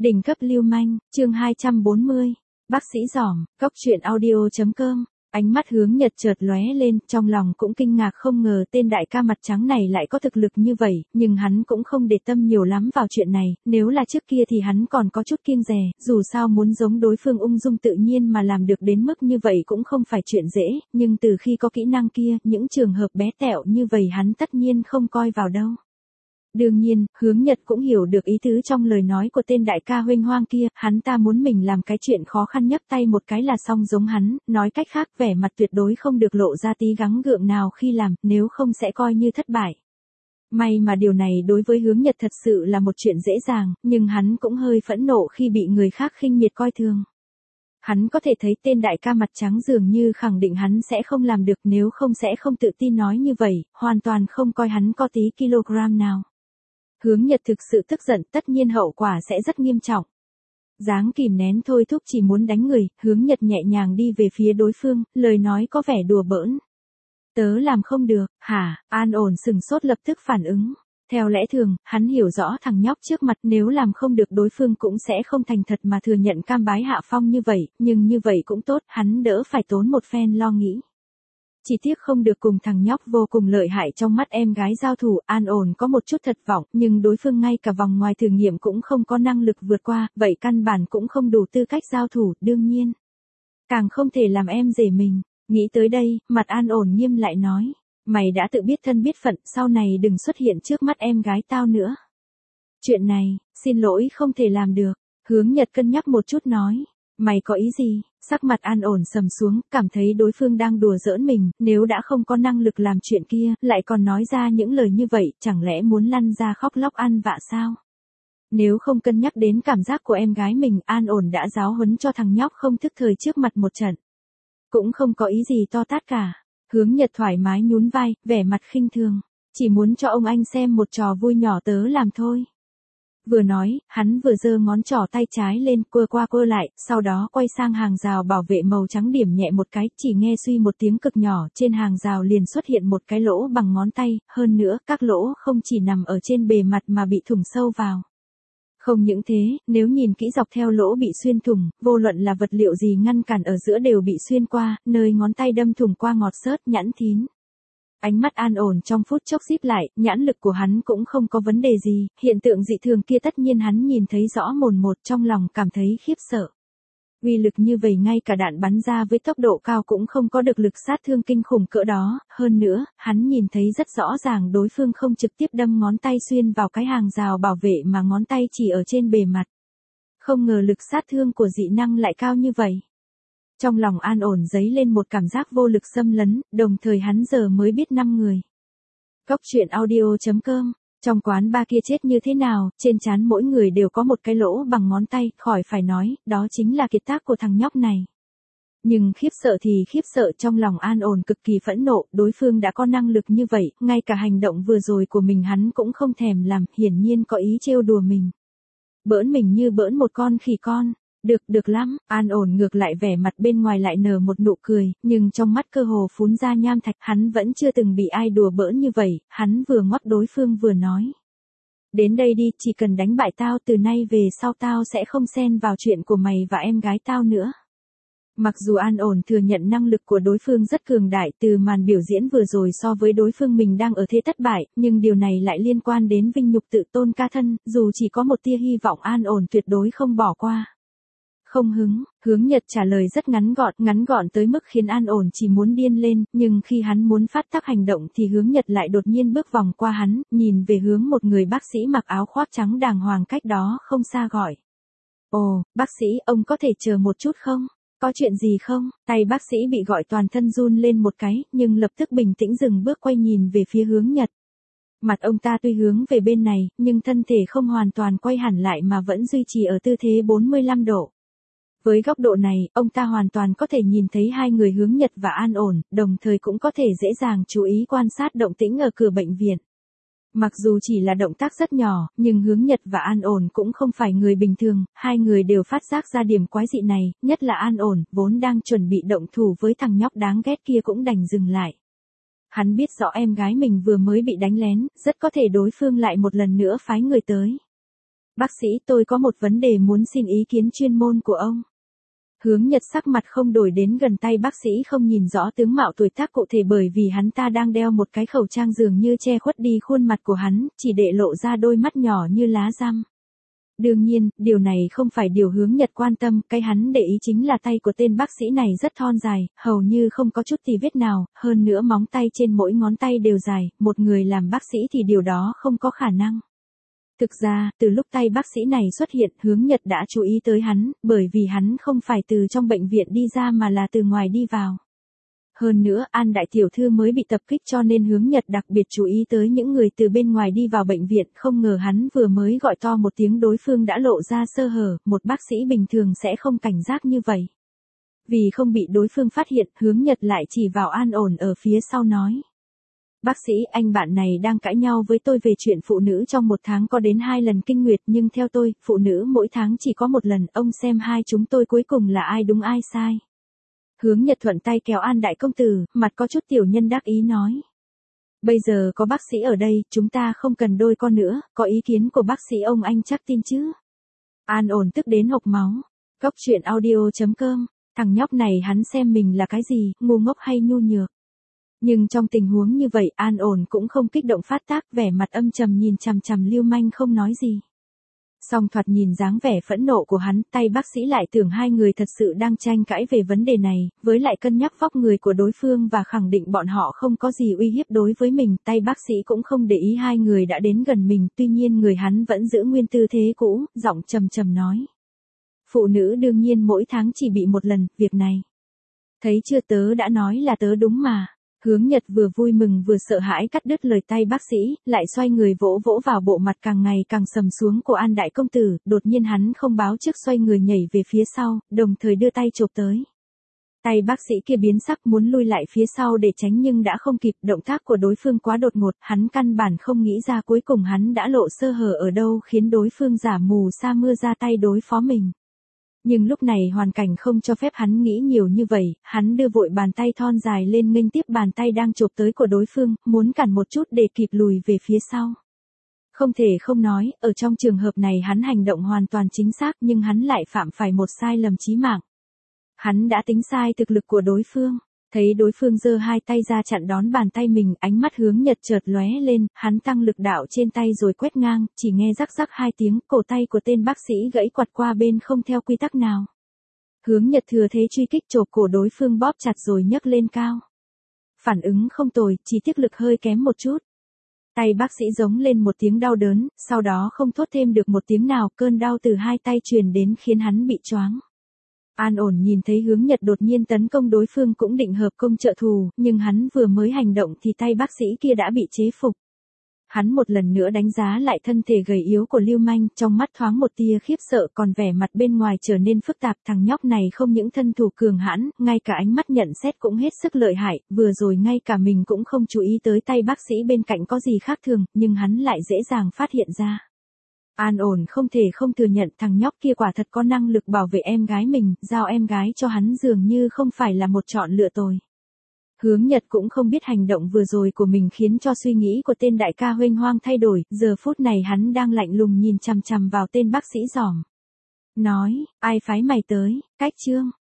Đỉnh cấp lưu manh, chương 240. Bác sĩ giỏm, Cóc truyện audio.com. Ánh mắt Hướng Nhật chợt lóe lên, trong lòng cũng kinh ngạc không ngờ tên đại ca mặt trắng này lại có thực lực như vậy, nhưng hắn cũng không để tâm nhiều lắm vào chuyện này, nếu là trước kia thì hắn còn có chút kiêng dè, dù sao muốn giống đối phương ung dung tự nhiên mà làm được đến mức như vậy cũng không phải chuyện dễ, nhưng từ khi có kỹ năng kia, những trường hợp bé tẹo như vậy hắn tất nhiên không coi vào đâu. Đương nhiên, Hướng Nhật cũng hiểu được ý tứ trong lời nói của tên đại ca huênh hoang kia, hắn ta muốn mình làm cái chuyện khó khăn nhấc tay một cái là xong giống hắn, nói cách khác vẻ mặt tuyệt đối không được lộ ra tí gắng gượng nào khi làm, nếu không sẽ coi như thất bại. May mà điều này đối với Hướng Nhật thật sự là một chuyện dễ dàng, nhưng hắn cũng hơi phẫn nộ khi bị người khác khinh miệt coi thường. Hắn có thể thấy tên đại ca mặt trắng dường như khẳng định hắn sẽ không làm được, nếu không sẽ không tự tin nói như vậy, hoàn toàn không coi hắn có tí kg nào. Hướng Nhật thực sự tức giận, tất nhiên hậu quả sẽ rất nghiêm trọng. Dáng kìm nén thôi thúc chỉ muốn đánh người, Hướng Nhật nhẹ nhàng đi về phía đối phương, lời nói có vẻ đùa bỡn. Tớ làm không được, hả? An ổn sừng sốt lập tức phản ứng. Theo lẽ thường, hắn hiểu rõ thằng nhóc trước mặt nếu làm không được đối phương cũng sẽ không thành thật mà thừa nhận cam bái hạ phong như vậy, nhưng như vậy cũng tốt, hắn đỡ phải tốn một phen lo nghĩ. Chỉ tiếc không được cùng thằng nhóc vô cùng lợi hại trong mắt em gái giao thủ, An ổn có một chút thất vọng, nhưng đối phương ngay cả vòng ngoài thử nghiệm cũng không có năng lực vượt qua, vậy căn bản cũng không đủ tư cách giao thủ, đương nhiên. Càng không thể làm em rể mình, nghĩ tới đây, mặt An ổn nghiêm lại nói, mày đã tự biết thân biết phận, sau này đừng xuất hiện trước mắt em gái tao nữa. Chuyện này, xin lỗi không thể làm được, Hướng Nhật cân nhắc một chút nói. Mày có ý gì? Sắc mặt An ổn sầm xuống, cảm thấy đối phương đang đùa giỡn mình, nếu đã không có năng lực làm chuyện kia, lại còn nói ra những lời như vậy, chẳng lẽ muốn lăn ra khóc lóc ăn vạ sao? Nếu không cân nhắc đến cảm giác của em gái mình, An ổn đã giáo huấn cho thằng nhóc không thức thời trước mặt một trận. Cũng không có ý gì to tát cả. Hướng Nhật thoải mái nhún vai, vẻ mặt khinh thường. Chỉ muốn cho ông anh xem một trò vui nhỏ tớ làm thôi. Vừa nói, hắn vừa giơ ngón trỏ tay trái lên, quơ qua quơ lại, sau đó quay sang hàng rào bảo vệ màu trắng điểm nhẹ một cái, chỉ nghe suy một tiếng cực nhỏ, trên hàng rào liền xuất hiện một cái lỗ bằng ngón tay, hơn nữa, các lỗ không chỉ nằm ở trên bề mặt mà bị thủng sâu vào. Không những thế, nếu nhìn kỹ dọc theo lỗ bị xuyên thủng, vô luận là vật liệu gì ngăn cản ở giữa đều bị xuyên qua, nơi ngón tay đâm thủng qua ngọt xớt nhẵn thín. Ánh mắt An ổn trong phút chốc díp lại, nhãn lực của hắn cũng không có vấn đề gì, hiện tượng dị thường kia tất nhiên hắn nhìn thấy rõ mồn một, trong lòng cảm thấy khiếp sợ. Uy lực như vậy ngay cả đạn bắn ra với tốc độ cao cũng không có được lực sát thương kinh khủng cỡ đó, hơn nữa, hắn nhìn thấy rất rõ ràng đối phương không trực tiếp đâm ngón tay xuyên vào cái hàng rào bảo vệ mà ngón tay chỉ ở trên bề mặt. Không ngờ lực sát thương của dị năng lại cao như vậy. Trong lòng An ổn dấy lên một cảm giác vô lực xâm lấn, đồng thời hắn giờ mới biết 5 người. Cóc truyện audio.com. Trong quán ba kia chết như thế nào, trên trán mỗi người đều có một cái lỗ bằng ngón tay, khỏi phải nói, đó chính là kiệt tác của thằng nhóc này. Nhưng khiếp sợ thì khiếp sợ, trong lòng An ổn cực kỳ phẫn nộ, đối phương đã có năng lực như vậy, ngay cả hành động vừa rồi của mình hắn cũng không thèm làm, hiển nhiên có ý trêu đùa mình. Bỡn mình như bỡn một con khỉ con. Được lắm, An ổn ngược lại vẻ mặt bên ngoài lại nở một nụ cười, nhưng trong mắt cơ hồ phún ra nham thạch, hắn vẫn chưa từng bị ai đùa bỡn như vậy, hắn vừa ngoắc đối phương vừa nói. Đến đây đi, chỉ cần đánh bại tao từ nay về sau tao sẽ không xen vào chuyện của mày và em gái tao nữa. Mặc dù An ổn thừa nhận năng lực của đối phương rất cường đại từ màn biểu diễn vừa rồi so với đối phương mình đang ở thế thất bại, nhưng điều này lại liên quan đến vinh nhục tự tôn ca thân, dù chỉ có một tia hy vọng An ổn tuyệt đối không bỏ qua. Không hứng, Hướng Nhật trả lời rất ngắn gọn tới mức khiến An ổn chỉ muốn điên lên, nhưng khi hắn muốn phát tác hành động thì Hướng Nhật lại đột nhiên bước vòng qua hắn, nhìn về hướng một người bác sĩ mặc áo khoác trắng đàng hoàng cách đó không xa gọi. Ồ, bác sĩ, ông có thể chờ một chút không? Có chuyện gì không? Tay bác sĩ bị gọi toàn thân run lên một cái, nhưng lập tức bình tĩnh dừng bước quay nhìn về phía Hướng Nhật. Mặt ông ta tuy hướng về bên này, nhưng thân thể không hoàn toàn quay hẳn lại mà vẫn duy trì ở tư thế 45 độ. Với góc độ này, ông ta hoàn toàn có thể nhìn thấy hai người Hướng Nhật và An ổn, đồng thời cũng có thể dễ dàng chú ý quan sát động tĩnh ở cửa bệnh viện. Mặc dù chỉ là động tác rất nhỏ, nhưng Hướng Nhật và An ổn cũng không phải người bình thường, hai người đều phát giác ra điểm quái dị này, nhất là An ổn, vốn đang chuẩn bị động thủ với thằng nhóc đáng ghét kia cũng đành dừng lại. Hắn biết rõ em gái mình vừa mới bị đánh lén, rất có thể đối phương lại một lần nữa phái người tới. Bác sĩ, tôi có một vấn đề muốn xin ý kiến chuyên môn của ông. Hướng Nhật sắc mặt không đổi đến gần tay bác sĩ, không nhìn rõ tướng mạo tuổi tác cụ thể bởi vì hắn ta đang đeo một cái khẩu trang dường như che khuất đi khuôn mặt của hắn, chỉ để lộ ra đôi mắt nhỏ như lá răm. Đương nhiên, điều này không phải điều Hướng Nhật quan tâm, cái hắn để ý chính là tay của tên bác sĩ này rất thon dài, hầu như không có chút tì vết nào, hơn nữa móng tay trên mỗi ngón tay đều dài, một người làm bác sĩ thì điều đó không có khả năng. Thực ra, từ lúc tay bác sĩ này xuất hiện, Hướng Nhật đã chú ý tới hắn, bởi vì hắn không phải từ trong bệnh viện đi ra mà là từ ngoài đi vào. Hơn nữa, An đại tiểu thư mới bị tập kích cho nên Hướng Nhật đặc biệt chú ý tới những người từ bên ngoài đi vào bệnh viện, không ngờ hắn vừa mới gọi to một tiếng đối phương đã lộ ra sơ hở, một bác sĩ bình thường sẽ không cảnh giác như vậy. Vì không bị đối phương phát hiện, Hướng Nhật lại chỉ vào An ổn ở phía sau nói. Bác sĩ, anh bạn này đang cãi nhau với tôi về chuyện phụ nữ trong một tháng có đến 2 lần kinh nguyệt, nhưng theo tôi, phụ nữ mỗi tháng chỉ có một lần, ông xem hai chúng tôi cuối cùng là ai đúng ai sai. Hướng Nhật thuận tay kéo An đại công tử, mặt có chút tiểu nhân đắc ý nói. Bây giờ có bác sĩ ở đây, chúng ta không cần đôi con nữa, có ý kiến của bác sĩ ông anh chắc tin chứ. An ổn tức đến hộc máu. Góc truyện audio.com, thằng nhóc này hắn xem mình là cái gì, ngu ngốc hay nhu nhược. Nhưng trong tình huống như vậy An ổn cũng không kích động phát tác, vẻ mặt âm trầm nhìn chằm chằm Lưu Manh không nói gì. Song thoạt nhìn dáng vẻ phẫn nộ của hắn, tay bác sĩ lại tưởng hai người thật sự đang tranh cãi về vấn đề này, với lại cân nhắc vóc người của đối phương và khẳng định bọn họ không có gì uy hiếp đối với mình, tay bác sĩ cũng không để ý hai người đã đến gần mình, tuy nhiên người hắn vẫn giữ nguyên tư thế cũ, giọng trầm trầm nói. Phụ nữ đương nhiên mỗi tháng chỉ bị một lần, việc này. Thấy chưa, tớ đã nói là tớ đúng mà. Hướng Nhật vừa vui mừng vừa sợ hãi cắt đứt lời tay bác sĩ, lại xoay người vỗ vỗ vào bộ mặt càng ngày càng sầm xuống của An đại công tử, đột nhiên hắn không báo trước xoay người nhảy về phía sau, đồng thời đưa tay chộp tới. Tay bác sĩ kia biến sắc muốn lui lại phía sau để tránh nhưng đã không kịp, động tác của đối phương quá đột ngột, hắn căn bản không nghĩ ra cuối cùng hắn đã lộ sơ hở ở đâu khiến đối phương giả mù sa mưa ra tay đối phó mình. Nhưng lúc này hoàn cảnh không cho phép hắn nghĩ nhiều như vậy, hắn đưa vội bàn tay thon dài lên nghênh tiếp bàn tay đang chộp tới của đối phương, muốn cản một chút để kịp lùi về phía sau. Không thể không nói, ở trong trường hợp này hắn hành động hoàn toàn chính xác nhưng hắn lại phạm phải một sai lầm chí mạng. Hắn đã tính sai thực lực của đối phương. Thấy đối phương giơ hai tay ra chặn đón bàn tay mình, ánh mắt Hướng Nhật chợt lóe lên, hắn tăng lực đạo trên tay rồi quét ngang, chỉ nghe rắc rắc hai tiếng, cổ tay của tên bác sĩ gãy quạt qua bên không theo quy tắc nào. Hướng Nhật thừa thế truy kích chộp cổ đối phương bóp chặt rồi nhấc lên cao. Phản ứng không tồi, chỉ tiếc lực hơi kém một chút. Tay bác sĩ giống lên một tiếng đau đớn, sau đó không thốt thêm được một tiếng nào, cơn đau từ hai tay truyền đến khiến hắn bị choáng. An ổn nhìn thấy Hướng Nhật đột nhiên tấn công đối phương cũng định hợp công trợ thù, nhưng hắn vừa mới hành động thì tay bác sĩ kia đã bị chế phục. Hắn một lần nữa đánh giá lại thân thể gầy yếu của Lưu Manh, trong mắt thoáng một tia khiếp sợ, còn vẻ mặt bên ngoài trở nên phức tạp. Thằng nhóc này không những thân thủ cường hãn, ngay cả ánh mắt nhận xét cũng hết sức lợi hại, vừa rồi ngay cả mình cũng không chú ý tới tay bác sĩ bên cạnh có gì khác thường, nhưng hắn lại dễ dàng phát hiện ra. An ổn không thể không thừa nhận thằng nhóc kia quả thật có năng lực bảo vệ em gái mình, giao em gái cho hắn dường như không phải là một chọn lựa tồi. Hướng Nhật cũng không biết hành động vừa rồi của mình khiến cho suy nghĩ của tên đại ca huênh hoang thay đổi, giờ phút này hắn đang lạnh lùng nhìn chằm chằm vào tên bác sĩ giỏm. Nói, ai phái mày tới, cách chương.